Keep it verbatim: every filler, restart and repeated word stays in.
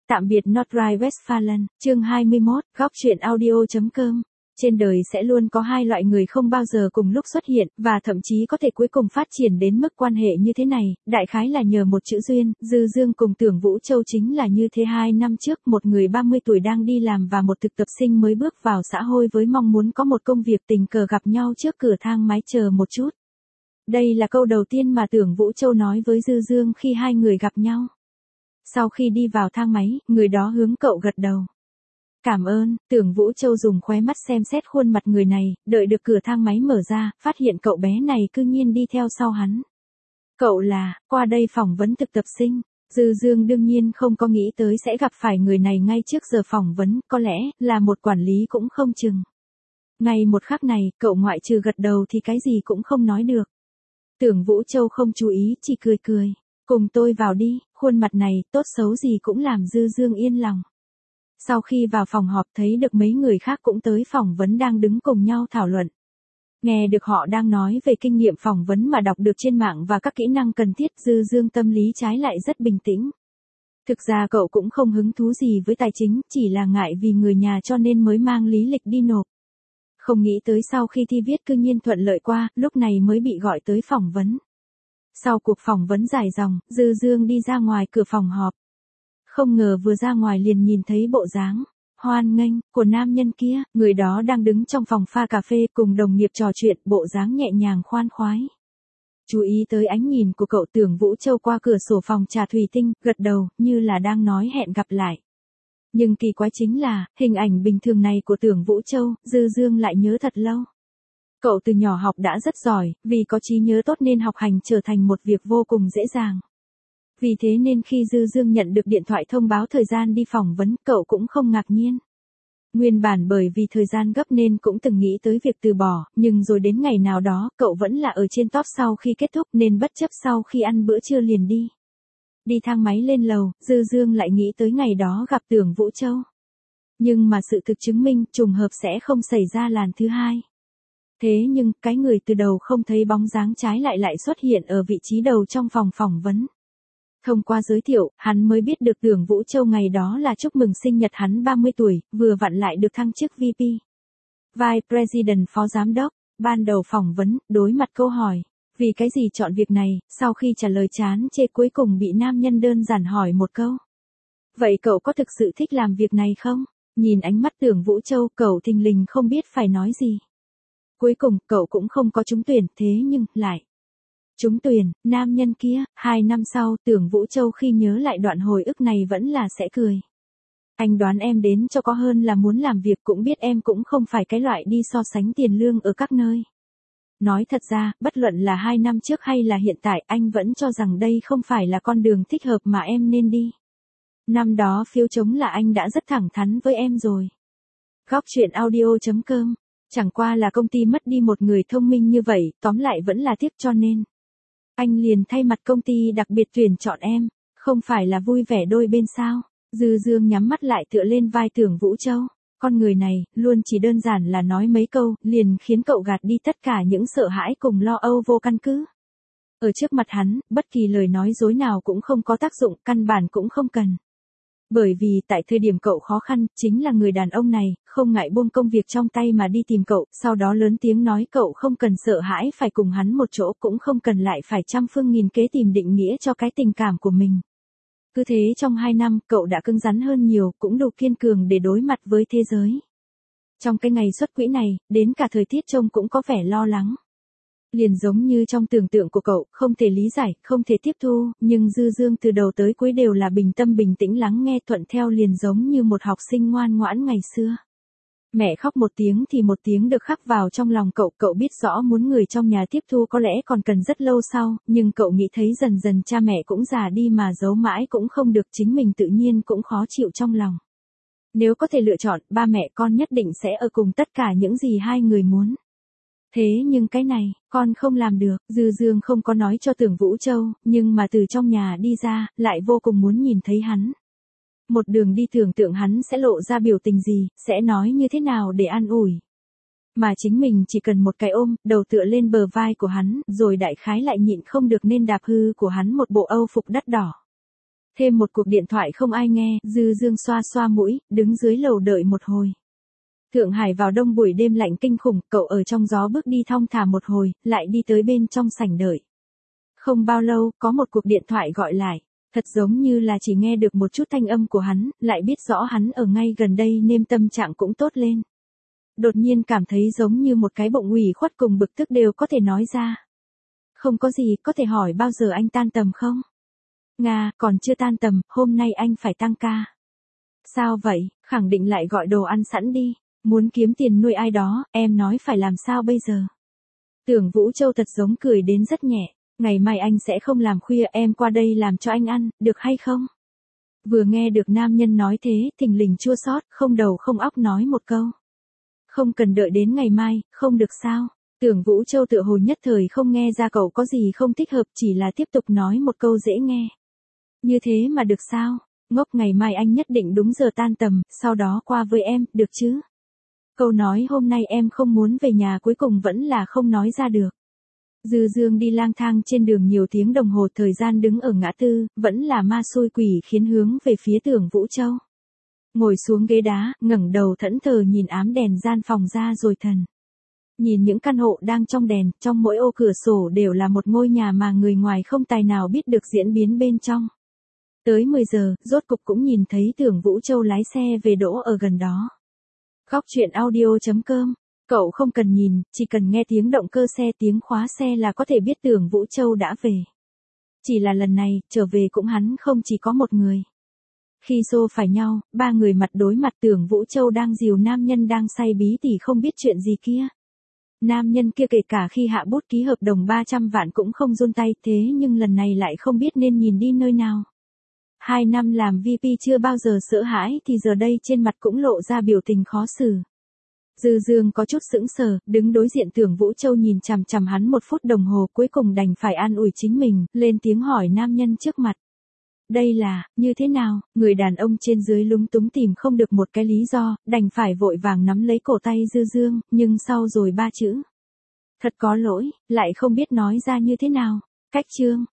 Tạm biệt Nordrhein-Westfalen, chương hai mươi mốt, góc truyện audio.com. Trên đời sẽ luôn có hai loại người không bao giờ cùng lúc xuất hiện, và thậm chí có thể cuối cùng phát triển đến mức quan hệ như thế này, đại khái là nhờ một chữ duyên. Dư Dương cùng Tưởng Vũ Châu chính là như thế. Hai năm trước, một người ba mươi tuổi đang đi làm và một thực tập sinh mới bước vào xã hội với mong muốn có một công việc tình cờ gặp nhau trước cửa thang máy. Chờ một chút. Đây là câu đầu tiên mà Tưởng Vũ Châu nói với Dư Dương khi hai người gặp nhau. Sau khi đi vào thang máy, người đó hướng cậu gật đầu. Cảm ơn. Tưởng Vũ Châu dùng khóe mắt xem xét khuôn mặt người này, đợi được cửa thang máy mở ra, phát hiện cậu bé này cư nhiên đi theo sau hắn. Cậu là, qua đây phỏng vấn thực tập sinh. Dư Dương đương nhiên không có nghĩ tới sẽ gặp phải người này ngay trước giờ phỏng vấn, có lẽ là một quản lý cũng không chừng. Ngay một khắc này, cậu ngoại trừ gật đầu thì cái gì cũng không nói được. Tưởng Vũ Châu không chú ý, chỉ cười cười. Cùng tôi vào đi. Khuôn mặt này, tốt xấu gì cũng làm Dư Dương yên lòng. Sau khi vào phòng họp thấy được mấy người khác cũng tới phỏng vấn đang đứng cùng nhau thảo luận. Nghe được họ đang nói về kinh nghiệm phỏng vấn mà đọc được trên mạng và các kỹ năng cần thiết, Dư Dương tâm lý trái lại rất bình tĩnh. Thực ra cậu cũng không hứng thú gì với tài chính, chỉ là ngại vì người nhà cho nên mới mang lý lịch đi nộp. Không nghĩ tới sau khi thi viết cư nhiên thuận lợi qua, lúc này mới bị gọi tới phỏng vấn. Sau cuộc phỏng vấn dài dòng, Dư Dương đi ra ngoài cửa phòng họp. Không ngờ vừa ra ngoài liền nhìn thấy bộ dáng hoan nghênh của nam nhân kia, người đó đang đứng trong phòng pha cà phê cùng đồng nghiệp trò chuyện, bộ dáng nhẹ nhàng khoan khoái. Chú ý tới ánh nhìn của cậu, Tưởng Vũ Châu qua cửa sổ phòng trà thủy tinh, gật đầu, như là đang nói hẹn gặp lại. Nhưng kỳ quái chính là, hình ảnh bình thường này của Tưởng Vũ Châu, Dư Dương lại nhớ thật lâu. Cậu từ nhỏ học đã rất giỏi, vì có trí nhớ tốt nên học hành trở thành một việc vô cùng dễ dàng. Vì thế nên khi Dư Dương nhận được điện thoại thông báo thời gian đi phỏng vấn, cậu cũng không ngạc nhiên. Nguyên bản bởi vì thời gian gấp nên cũng từng nghĩ tới việc từ bỏ, nhưng rồi đến ngày nào đó, cậu vẫn là ở trên top sau khi kết thúc nên bất chấp sau khi ăn bữa trưa liền đi. Đi thang máy lên lầu, Dư Dương lại nghĩ tới ngày đó gặp Tưởng Vũ Châu. Nhưng mà sự thực chứng minh trùng hợp sẽ không xảy ra lần thứ hai. Thế nhưng, cái người từ đầu không thấy bóng dáng trái lại lại xuất hiện ở vị trí đầu trong phòng phỏng vấn. Thông qua giới thiệu, hắn mới biết được Tưởng Vũ Châu ngày đó là chúc mừng sinh nhật hắn ba mươi tuổi, vừa vặn lại được thăng chức vê pê. Vice President phó giám đốc. Ban đầu phỏng vấn, đối mặt câu hỏi, vì cái gì chọn việc này, sau khi trả lời chán chê cuối cùng bị nam nhân đơn giản hỏi một câu. Vậy cậu có thực sự thích làm việc này không? Nhìn ánh mắt Tưởng Vũ Châu, cậu thình lình không biết phải nói gì. Cuối cùng, cậu cũng không có trúng tuyển, thế nhưng, lại. Trúng tuyển, nam nhân kia, hai năm sau, Tưởng Vũ Châu khi nhớ lại đoạn hồi ức này vẫn là sẽ cười. Anh đoán em đến cho có hơn là muốn làm việc, cũng biết em cũng không phải cái loại đi so sánh tiền lương ở các nơi. Nói thật ra, bất luận là hai năm trước hay là hiện tại, anh vẫn cho rằng đây không phải là con đường thích hợp mà em nên đi. Năm đó phiếu trống là anh đã rất thẳng thắn với em rồi. Góc truyện audio.com. Chẳng qua là công ty mất đi một người thông minh như vậy, tóm lại vẫn là tiếc cho nên. Anh liền thay mặt công ty đặc biệt tuyển chọn em, không phải là vui vẻ đôi bên sao? Dư Dương nhắm mắt lại tựa lên vai Tưởng Vũ Châu. Con người này, luôn chỉ đơn giản là nói mấy câu, liền khiến cậu gạt đi tất cả những sợ hãi cùng lo âu vô căn cứ. Ở trước mặt hắn, bất kỳ lời nói dối nào cũng không có tác dụng, căn bản cũng không cần. Bởi vì tại thời điểm cậu khó khăn, chính là người đàn ông này, không ngại buông công việc trong tay mà đi tìm cậu, sau đó lớn tiếng nói cậu không cần sợ hãi phải cùng hắn một chỗ, cũng không cần lại phải trăm phương nghìn kế tìm định nghĩa cho cái tình cảm của mình. Cứ thế trong hai năm, cậu đã cứng rắn hơn nhiều, cũng đủ kiên cường để đối mặt với thế giới. Trong cái ngày xuất quỹ này, đến cả thời tiết trông cũng có vẻ lo lắng. Liền giống như trong tưởng tượng của cậu, không thể lý giải, không thể tiếp thu, nhưng Dư Dương từ đầu tới cuối đều là bình tâm bình tĩnh lắng nghe, thuận theo, liền giống như một học sinh ngoan ngoãn ngày xưa. Mẹ khóc một tiếng thì một tiếng được khắc vào trong lòng cậu, cậu biết rõ muốn người trong nhà tiếp thu có lẽ còn cần rất lâu sau, nhưng cậu nghĩ thấy dần dần cha mẹ cũng già đi mà giấu mãi cũng không được, chính mình tự nhiên cũng khó chịu trong lòng. Nếu có thể lựa chọn, ba mẹ con nhất định sẽ ở cùng tất cả những gì hai người muốn. Thế nhưng cái này, con không làm được. Dư Dương không có nói cho Tưởng Vũ Châu, nhưng mà từ trong nhà đi ra, lại vô cùng muốn nhìn thấy hắn. Một đường đi tưởng tượng hắn sẽ lộ ra biểu tình gì, sẽ nói như thế nào để an ủi. Mà chính mình chỉ cần một cái ôm, đầu tựa lên bờ vai của hắn, rồi đại khái lại nhịn không được nên đạp hư của hắn một bộ âu phục đắt đỏ. Thêm một cuộc điện thoại không ai nghe, Dư Dương xoa xoa mũi, đứng dưới lầu đợi một hồi. Thượng Hải vào đông buổi đêm lạnh kinh khủng, cậu ở trong gió bước đi thong thả một hồi, lại đi tới bên trong sảnh đợi. Không bao lâu, có một cuộc điện thoại gọi lại. Thật giống như là chỉ nghe được một chút thanh âm của hắn, lại biết rõ hắn ở ngay gần đây nên tâm trạng cũng tốt lên. Đột nhiên cảm thấy giống như một cái bụng ủy khuất cùng bực tức đều có thể nói ra. Không có gì, có thể hỏi bao giờ anh tan tầm không? Nga, còn chưa tan tầm, hôm nay anh phải tăng ca. Sao vậy, khẳng định lại gọi đồ ăn sẵn đi. Muốn kiếm tiền nuôi ai đó, em nói phải làm sao bây giờ? Tưởng Vũ Châu thật giống cười đến rất nhẹ. Ngày mai anh sẽ không làm khuya, em qua đây làm cho anh ăn, được hay không? Vừa nghe được nam nhân nói thế, thình lình chua xót, không đầu không óc nói một câu. Không cần đợi đến ngày mai, không được sao? Tưởng Vũ Châu tựa hồ nhất thời không nghe ra cậu có gì không thích hợp, chỉ là tiếp tục nói một câu dễ nghe. Như thế mà được sao? Ngốc, ngày mai anh nhất định đúng giờ tan tầm, sau đó qua với em, được chứ? Câu nói hôm nay em không muốn về nhà cuối cùng vẫn là không nói ra được. Dư Dương đi lang thang trên đường nhiều tiếng đồng hồ, thời gian đứng ở ngã tư, vẫn là ma xui quỷ khiến hướng về phía Tưởng Vũ Châu. Ngồi xuống ghế đá, ngẩng đầu thẫn thờ nhìn ám đèn gian phòng ra rồi thần. Nhìn những căn hộ đang trong đèn, trong mỗi ô cửa sổ đều là một ngôi nhà mà người ngoài không tài nào biết được diễn biến bên trong. Tới mười giờ, rốt cục cũng nhìn thấy Tưởng Vũ Châu lái xe về đỗ ở gần đó. Góc chuyện audio chấm com. Cậu không cần nhìn, chỉ cần nghe tiếng động cơ xe, tiếng khóa xe là có thể biết Tưởng Vũ Châu đã về. Chỉ là lần này, trở về cũng hắn không chỉ có một người. Khi xô phải nhau, ba người mặt đối mặt, Tưởng Vũ Châu đang dìu nam nhân đang say bí tỉ không biết chuyện gì kia. Nam nhân kia kể cả khi hạ bút ký hợp đồng ba trăm vạn cũng không run tay, thế nhưng lần này lại không biết nên nhìn đi nơi nào. Hai năm làm vê pê chưa bao giờ sợ hãi thì giờ đây trên mặt cũng lộ ra biểu tình khó xử. Dư Dương có chút sững sờ, đứng đối diện Tưởng Vũ Châu nhìn chằm chằm hắn một phút đồng hồ, cuối cùng đành phải an ủi chính mình, lên tiếng hỏi nam nhân trước mặt. Đây là, như thế nào? Người đàn ông trên dưới lúng túng tìm không được một cái lý do, đành phải vội vàng nắm lấy cổ tay Dư Dương, nhưng sau rồi ba chữ. Thật có lỗi, lại không biết nói ra như thế nào. Cách chương.